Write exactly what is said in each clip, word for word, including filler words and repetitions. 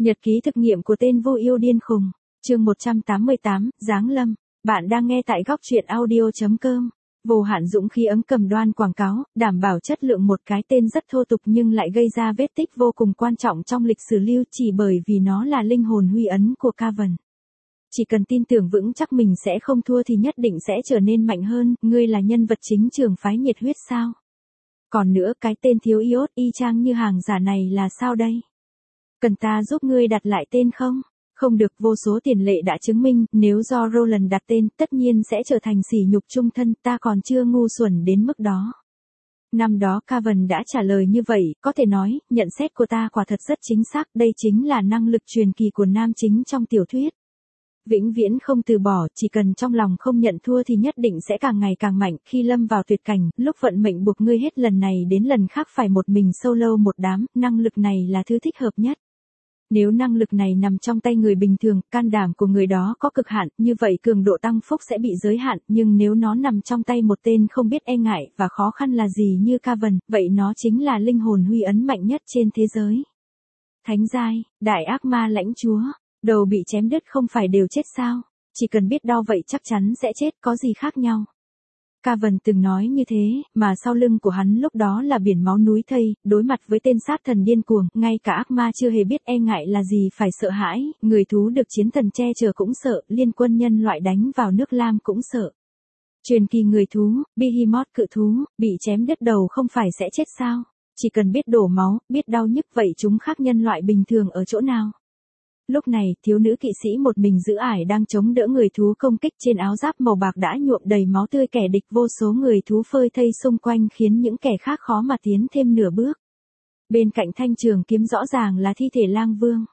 Nhật ký thực nghiệm của tên vô yêu điên khùng. Chương một trăm tám mươi tám, Giáng lâm. Bạn đang nghe tại góc truyện audio chấm com. Vô hạn dũng khí ấm cầm đoan quảng cáo, đảm bảo chất lượng. Một cái tên rất thô tục nhưng lại gây ra vết tích vô cùng quan trọng trong lịch sử lưu chỉ bởi vì nó là linh hồn huy ấn của Cavern. Chỉ cần tin tưởng vững chắc mình sẽ không thua thì nhất định sẽ trở nên mạnh hơn. Ngươi là nhân vật chính trường phái nhiệt huyết sao? Còn nữa, cái tên thiếu iốt y chang như hàng giả này là sao đây? Cần ta giúp ngươi đặt lại tên không? Không được, vô số tiền lệ đã chứng minh, nếu do Roland đặt tên, tất nhiên sẽ trở thành sỉ nhục chung thân, ta còn chưa ngu xuẩn đến mức đó. Năm đó Cavern đã trả lời như vậy, có thể nói, nhận xét của ta quả thật rất chính xác, đây chính là năng lực truyền kỳ của nam chính trong tiểu thuyết. Vĩnh viễn không từ bỏ, chỉ cần trong lòng không nhận thua thì nhất định sẽ càng ngày càng mạnh. Khi lâm vào tuyệt cảnh, lúc vận mệnh buộc ngươi hết lần này đến lần khác phải một mình solo một đám, năng lực này là thứ thích hợp nhất. Nếu năng lực này nằm trong tay người bình thường, can đảm của người đó có cực hạn, như vậy cường độ tăng phúc sẽ bị giới hạn, nhưng nếu nó nằm trong tay một tên không biết e ngại và khó khăn là gì như Cavern, vậy nó chính là linh hồn huy ấn mạnh nhất trên thế giới. Thánh giai, đại ác ma lãnh chúa, đầu bị chém đứt không phải đều chết sao? Chỉ cần biết đau vậy chắc chắn sẽ chết, có gì khác nhau? Cavern từng nói như thế, mà sau lưng của hắn lúc đó là biển máu núi thây, đối mặt với tên sát thần điên cuồng, ngay cả ác ma chưa hề biết e ngại là gì phải sợ hãi, người thú được chiến thần che chở cũng sợ, liên quân nhân loại đánh vào nước Lam cũng sợ. Truyền kỳ người thú, Behemoth cự thú, bị chém đứt đầu không phải sẽ chết sao? Chỉ cần biết đổ máu, biết đau nhức vậy chúng khác nhân loại bình thường ở chỗ nào? Lúc này, thiếu nữ kỵ sĩ một mình giữ ải đang chống đỡ người thú công kích, trên áo giáp màu bạc đã nhuộm đầy máu tươi kẻ địch, vô số người thú phơi thây xung quanh khiến những kẻ khác khó mà tiến thêm nửa bước. Bên cạnh thanh trường kiếm rõ ràng là thi thể lang vương.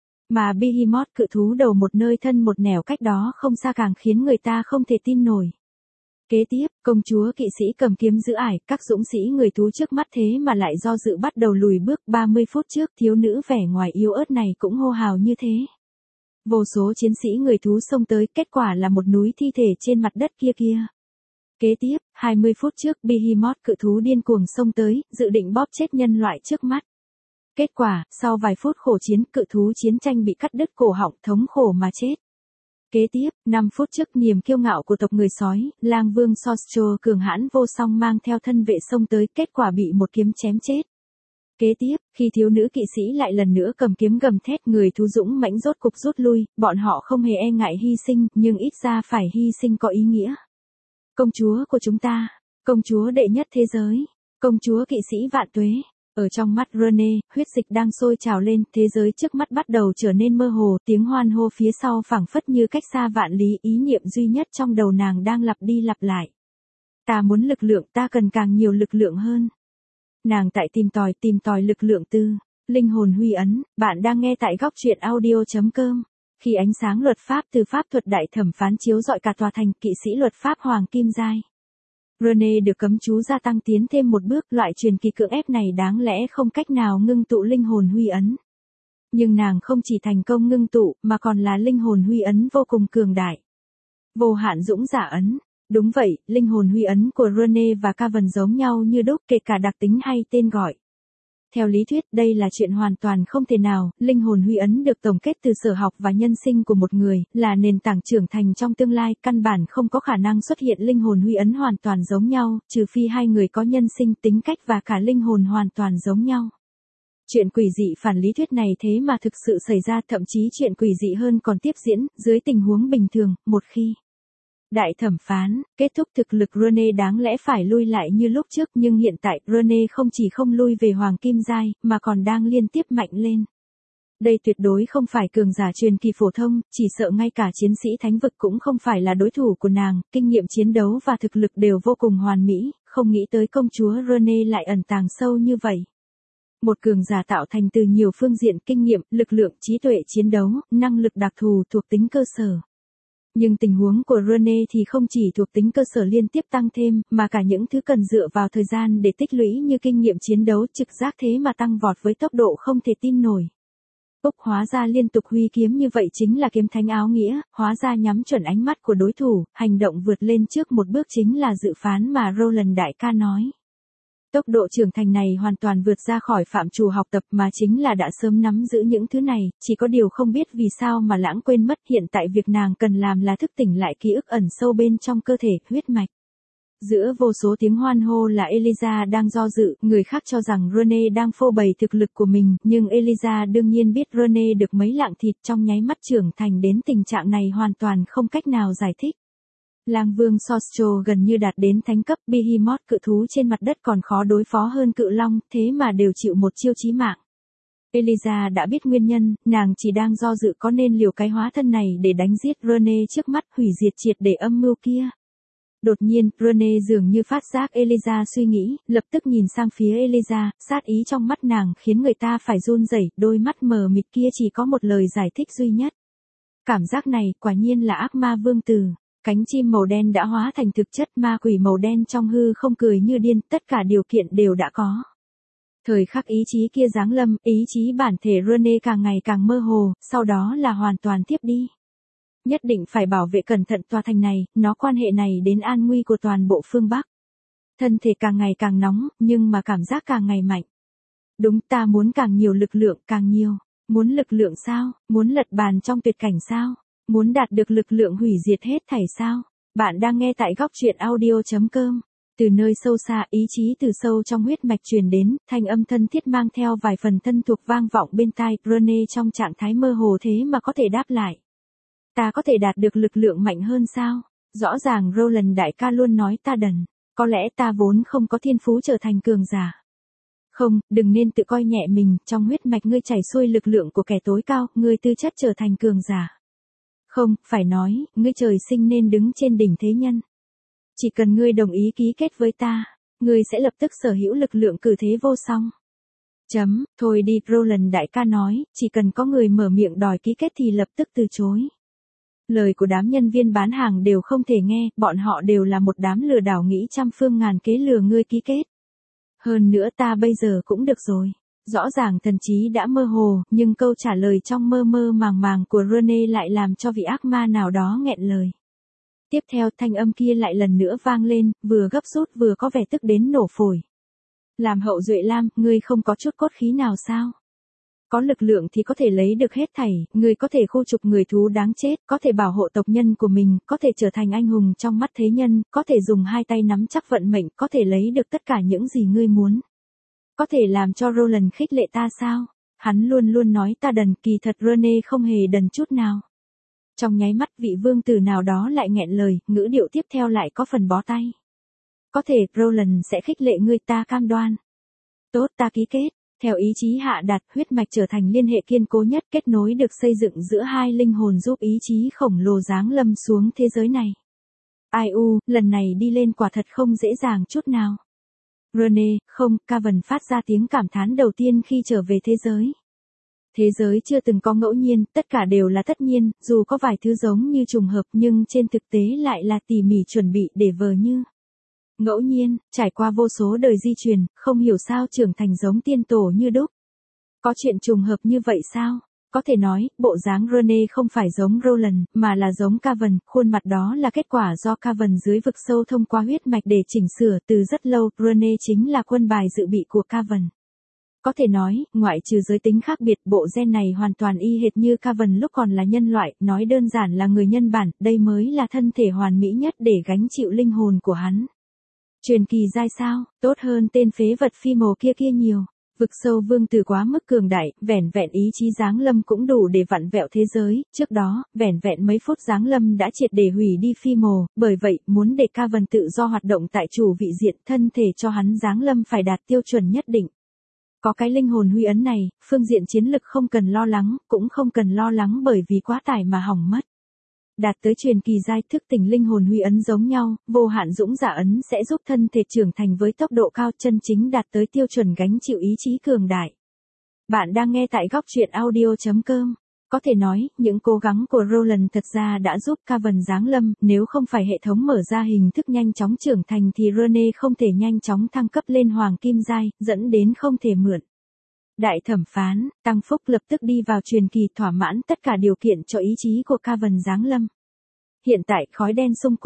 Mà Behemoth cự thú đầu một nơi thân một nẻo cách đó không xa càng khiến người ta không thể tin nổi. Kế tiếp, công chúa kỵ sĩ cầm kiếm giữ ải, các dũng sĩ người thú trước mắt thế mà lại do dự bắt đầu lùi bước. Ba mươi phút trước, thiếu nữ vẻ ngoài yếu ớt này cũng hô hào như thế. Vô số chiến sĩ người thú xông tới, kết quả là một núi thi thể trên mặt đất kia kia. Kế tiếp, hai mươi phút trước, Behemoth cự thú điên cuồng xông tới, dự định bóp chết nhân loại trước mắt. Kết quả, sau vài phút khổ chiến, cự thú chiến tranh bị cắt đứt cổ họng, thống khổ mà chết. Kế tiếp, năm phút trước, niềm kiêu ngạo của tộc người sói, lang vương Sostro cường hãn vô song mang theo thân vệ xông tới, kết quả bị một kiếm chém chết. Kế tiếp, khi thiếu nữ kỵ sĩ lại lần nữa cầm kiếm gầm thét, người thú dũng mãnh rốt cục rút lui, bọn họ không hề e ngại hy sinh, nhưng ít ra phải hy sinh có ý nghĩa. Công chúa của chúng ta, công chúa đệ nhất thế giới, công chúa kỵ sĩ vạn tuế. Ở trong mắt Rene, huyết dịch đang sôi trào lên, thế giới trước mắt bắt đầu trở nên mơ hồ, tiếng hoan hô phía sau phảng phất như cách xa vạn lý, ý niệm duy nhất trong đầu nàng đang lặp đi lặp lại. Ta muốn lực lượng, ta cần càng nhiều lực lượng hơn. Nàng tại tìm tòi, tìm tòi lực lượng tư, linh hồn huy ấn, bạn đang nghe tại góc truyện audio chấm com. Khi ánh sáng luật pháp từ pháp thuật đại thẩm phán chiếu rọi cả tòa thành, kỵ sĩ luật pháp hoàng kim giai. Rene được cấm chú gia tăng tiến thêm một bước, loại truyền kỳ cưỡng ép này đáng lẽ không cách nào ngưng tụ linh hồn huy ấn. Nhưng nàng không chỉ thành công ngưng tụ, mà còn là linh hồn huy ấn vô cùng cường đại. Vô hạn dũng giả ấn. Đúng vậy, linh hồn huy ấn của Rene và Cavern giống nhau như đúc, kể cả đặc tính hay tên gọi. Theo lý thuyết, đây là chuyện hoàn toàn không thể nào, linh hồn huy ấn được tổng kết từ sở học và nhân sinh của một người, là nền tảng trưởng thành trong tương lai, căn bản không có khả năng xuất hiện linh hồn huy ấn hoàn toàn giống nhau, trừ phi hai người có nhân sinh, tính cách và cả linh hồn hoàn toàn giống nhau. Chuyện quỷ dị phản lý thuyết này thế mà thực sự xảy ra, thậm chí chuyện quỷ dị hơn còn tiếp diễn, dưới tình huống bình thường, một khi đại thẩm phán kết thúc, thực lực Rene đáng lẽ phải lui lại như lúc trước, nhưng hiện tại Rene không chỉ không lui về hoàng kim giai, mà còn đang liên tiếp mạnh lên. Đây tuyệt đối không phải cường giả truyền kỳ phổ thông, chỉ sợ ngay cả chiến sĩ thánh vực cũng không phải là đối thủ của nàng, kinh nghiệm chiến đấu và thực lực đều vô cùng hoàn mỹ, không nghĩ tới công chúa Rene lại ẩn tàng sâu như vậy. Một cường giả tạo thành từ nhiều phương diện, kinh nghiệm, lực lượng, trí tuệ chiến đấu, năng lực đặc thù thuộc tính cơ sở. Nhưng tình huống của Rene thì không chỉ thuộc tính cơ sở liên tiếp tăng thêm, mà cả những thứ cần dựa vào thời gian để tích lũy như kinh nghiệm chiến đấu, trực giác thế mà tăng vọt với tốc độ không thể tin nổi. Úc hóa ra liên tục huy kiếm như vậy chính là kiếm thánh áo nghĩa, hóa ra nhắm chuẩn ánh mắt của đối thủ, hành động vượt lên trước một bước chính là dự phán mà Roland đại ca nói. Tốc độ trưởng thành này hoàn toàn vượt ra khỏi phạm trù học tập mà chính là đã sớm nắm giữ những thứ này, chỉ có điều không biết vì sao mà lãng quên mất hiện tại việc nàng cần làm là thức tỉnh lại ký ức ẩn sâu bên trong cơ thể, huyết mạch. Giữa vô số tiếng hoan hô là Eliza đang do dự, người khác cho rằng Rene đang phô bày thực lực của mình, nhưng Eliza đương nhiên biết Rene được mấy lạng thịt trong nháy mắt trưởng thành đến tình trạng này hoàn toàn không cách nào giải thích. Lang vương Sostro gần như đạt đến thánh cấp, Behemoth cự thú trên mặt đất còn khó đối phó hơn cự long, thế mà đều chịu một chiêu chí mạng. Eliza đã biết nguyên nhân, nàng chỉ đang do dự có nên liều cái hóa thân này để đánh giết Rene trước mắt, hủy diệt triệt để âm mưu kia. Đột nhiên, Rene dường như phát giác Eliza suy nghĩ, lập tức nhìn sang phía Eliza, sát ý trong mắt nàng khiến người ta phải run rẩy, đôi mắt mờ mịt kia chỉ có một lời giải thích duy nhất. Cảm giác này, quả nhiên là ác ma vương tử. Cánh chim màu đen đã hóa thành thực chất, ma quỷ màu đen trong hư không cười như điên, tất cả điều kiện đều đã có. Thời khắc ý chí kia giáng lâm, ý chí bản thể Rene càng ngày càng mơ hồ, sau đó là hoàn toàn tiếp đi. Nhất định phải bảo vệ cẩn thận tòa thành này, nó quan hệ này đến an nguy của toàn bộ phương Bắc. Thân thể càng ngày càng nóng, nhưng mà cảm giác càng ngày mạnh. Đúng, ta muốn càng nhiều lực lượng, càng nhiều. Muốn lực lượng sao? Muốn lật bàn trong tuyệt cảnh sao? Muốn đạt được lực lượng hủy diệt hết thảy sao? Bạn đang nghe tại góc truyện audio chấm com. Từ nơi sâu xa, ý chí từ sâu trong huyết mạch truyền đến, thanh âm thân thiết mang theo vài phần thân thuộc vang vọng bên tai, Rene trong trạng thái mơ hồ thế mà có thể đáp lại. Ta có thể đạt được lực lượng mạnh hơn sao? Rõ ràng Roland đại ca luôn nói ta đần, có lẽ ta vốn không có thiên phú trở thành cường giả. Không, đừng nên tự coi nhẹ mình, trong huyết mạch ngươi chảy xuôi lực lượng của kẻ tối cao, ngươi tư chất trở thành cường giả. Không, phải nói, ngươi trời sinh nên đứng trên đỉnh thế nhân. Chỉ cần ngươi đồng ý ký kết với ta, ngươi sẽ lập tức sở hữu lực lượng cử thế vô song. Chấm, thôi đi, Roland đại ca nói, chỉ cần có người mở miệng đòi ký kết thì lập tức từ chối. Lời của đám nhân viên bán hàng đều không thể nghe, bọn họ đều là một đám lừa đảo nghĩ trăm phương ngàn kế lừa ngươi ký kết. Hơn nữa ta bây giờ cũng được rồi. Rõ ràng thần trí đã mơ hồ, nhưng câu trả lời trong mơ mơ màng màng của Rene lại làm cho vị ác ma nào đó nghẹn lời. Tiếp theo thanh âm kia lại lần nữa vang lên, vừa gấp rút vừa có vẻ tức đến nổ phổi. Làm hậu duệ lam, ngươi không có chút cốt khí nào sao? Có lực lượng thì có thể lấy được hết thảy, ngươi có thể khu trục người thú đáng chết, có thể bảo hộ tộc nhân của mình, có thể trở thành anh hùng trong mắt thế nhân, có thể dùng hai tay nắm chắc vận mệnh, có thể lấy được tất cả những gì ngươi muốn. Có thể làm cho Roland khích lệ ta sao? Hắn luôn luôn nói ta đần, kỳ thật Rene không hề đần chút nào. Trong nháy mắt vị vương tử nào đó lại nghẹn lời, ngữ điệu tiếp theo lại có phần bó tay. Có thể, Roland sẽ khích lệ ngươi, ta cam đoan. Tốt, ta ký kết. Theo ý chí hạ đạt, huyết mạch trở thành liên hệ kiên cố nhất, kết nối được xây dựng giữa hai linh hồn giúp ý chí khổng lồ giáng lâm xuống thế giới này. Ai u, lần này đi lên quả thật không dễ dàng chút nào. Rene, không, Cavan phát ra tiếng cảm thán đầu tiên khi trở về thế giới. Thế giới chưa từng có ngẫu nhiên, tất cả đều là tất nhiên, dù có vài thứ giống như trùng hợp nhưng trên thực tế lại là tỉ mỉ chuẩn bị để vờ như. Ngẫu nhiên, trải qua vô số đời di truyền, không hiểu sao trưởng thành giống tiên tổ như đúc. Có chuyện trùng hợp như vậy sao? Có thể nói, bộ dáng Rene không phải giống Roland, mà là giống Cavan, khuôn mặt đó là kết quả do Cavan dưới vực sâu thông qua huyết mạch để chỉnh sửa, từ rất lâu, Rene chính là quân bài dự bị của Cavan. Có thể nói, ngoại trừ giới tính khác biệt, bộ gen này hoàn toàn y hệt như Cavan lúc còn là nhân loại, nói đơn giản là người nhân bản, đây mới là thân thể hoàn mỹ nhất để gánh chịu linh hồn của hắn. Truyền kỳ giai sao, tốt hơn tên phế vật phi mồ kia kia nhiều. Vực sâu vương tử quá mức cường đại, vẻn vẹn ý chí giáng lâm cũng đủ để vặn vẹo thế giới, trước đó, vẻn vẹn mấy phút giáng lâm đã triệt để hủy đi phi mồ, bởi vậy, muốn để Cavan tự do hoạt động tại chủ vị diện, thân thể cho hắn giáng lâm phải đạt tiêu chuẩn nhất định. Có cái linh hồn huy ấn này, phương diện chiến lực không cần lo lắng, cũng không cần lo lắng bởi vì quá tải mà hỏng mất. Đạt tới truyền kỳ giai, thức tỉnh linh hồn huy ấn giống nhau, vô hạn dũng giả ấn sẽ giúp thân thể trưởng thành với tốc độ cao, chân chính đạt tới tiêu chuẩn gánh chịu ý chí cường đại. Bạn đang nghe tại góc truyện audio chấm com. Có thể nói, những cố gắng của Roland thật ra đã giúp Cavan giáng lâm, nếu không phải hệ thống mở ra hình thức nhanh chóng trưởng thành thì Rene không thể nhanh chóng thăng cấp lên hoàng kim giai, dẫn đến không thể mượn. Đại thẩm phán, Tăng Phúc lập tức đi vào truyền kỳ, thỏa mãn tất cả điều kiện cho ý chí của Cavan giáng lâm. Hiện tại, khói đen xung quanh,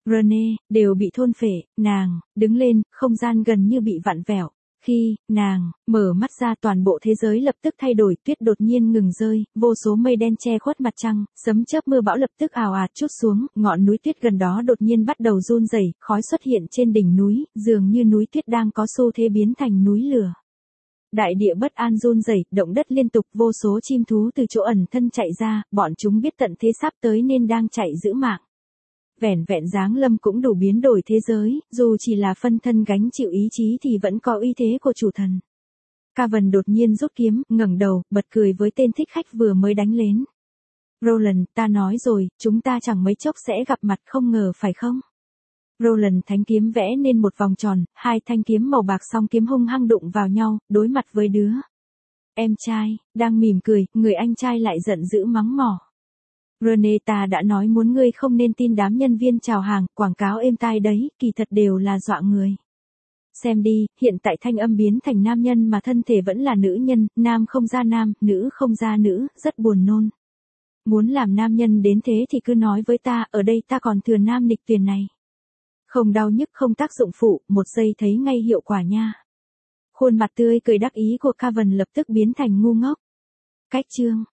Rene, đều bị thôn phệ, nàng, đứng lên, không gian gần như bị vặn vẹo. Khi, nàng, mở mắt ra toàn bộ thế giới lập tức thay đổi, tuyết đột nhiên ngừng rơi, vô số mây đen che khuất mặt trăng, sấm chớp mưa bão lập tức ào ạt trút xuống, ngọn núi tuyết gần đó đột nhiên bắt đầu run rẩy, khói xuất hiện trên đỉnh núi, dường như núi tuyết đang có xu thế biến thành núi lửa. Đại địa bất an run rẩy, động đất liên tục, vô số chim thú từ chỗ ẩn thân chạy ra, bọn chúng biết tận thế sắp tới nên đang chạy giữ mạng. Vẻn vẹn giáng lâm cũng đủ biến đổi thế giới, dù chỉ là phân thân gánh chịu ý chí thì vẫn có uy thế của chủ thần. Cavan đột nhiên rút kiếm, ngẩng đầu, bật cười với tên thích khách vừa mới đánh lên. Roland, ta nói rồi, chúng ta chẳng mấy chốc sẽ gặp mặt không ngờ phải không? Roland thánh kiếm vẽ nên một vòng tròn, hai thanh kiếm màu bạc song kiếm hung hăng đụng vào nhau, đối mặt với đứa em trai, đang mỉm cười, người anh trai lại giận dữ mắng mỏ. Rene, ta đã nói muốn ngươi không nên tin đám nhân viên chào hàng, quảng cáo êm tai đấy, kỳ thật đều là dọa người. Xem đi, hiện tại thanh âm biến thành nam nhân mà thân thể vẫn là nữ nhân, nam không ra nam, nữ không ra nữ, rất buồn nôn. Muốn làm nam nhân đến thế thì cứ nói với ta, ở đây ta còn thừa nam nịch tiền này. Không đau nhức không tác dụng phụ, một giây thấy ngay hiệu quả nha. Khuôn mặt tươi cười đắc ý của Cavan lập tức biến thành ngu ngốc. Cách chương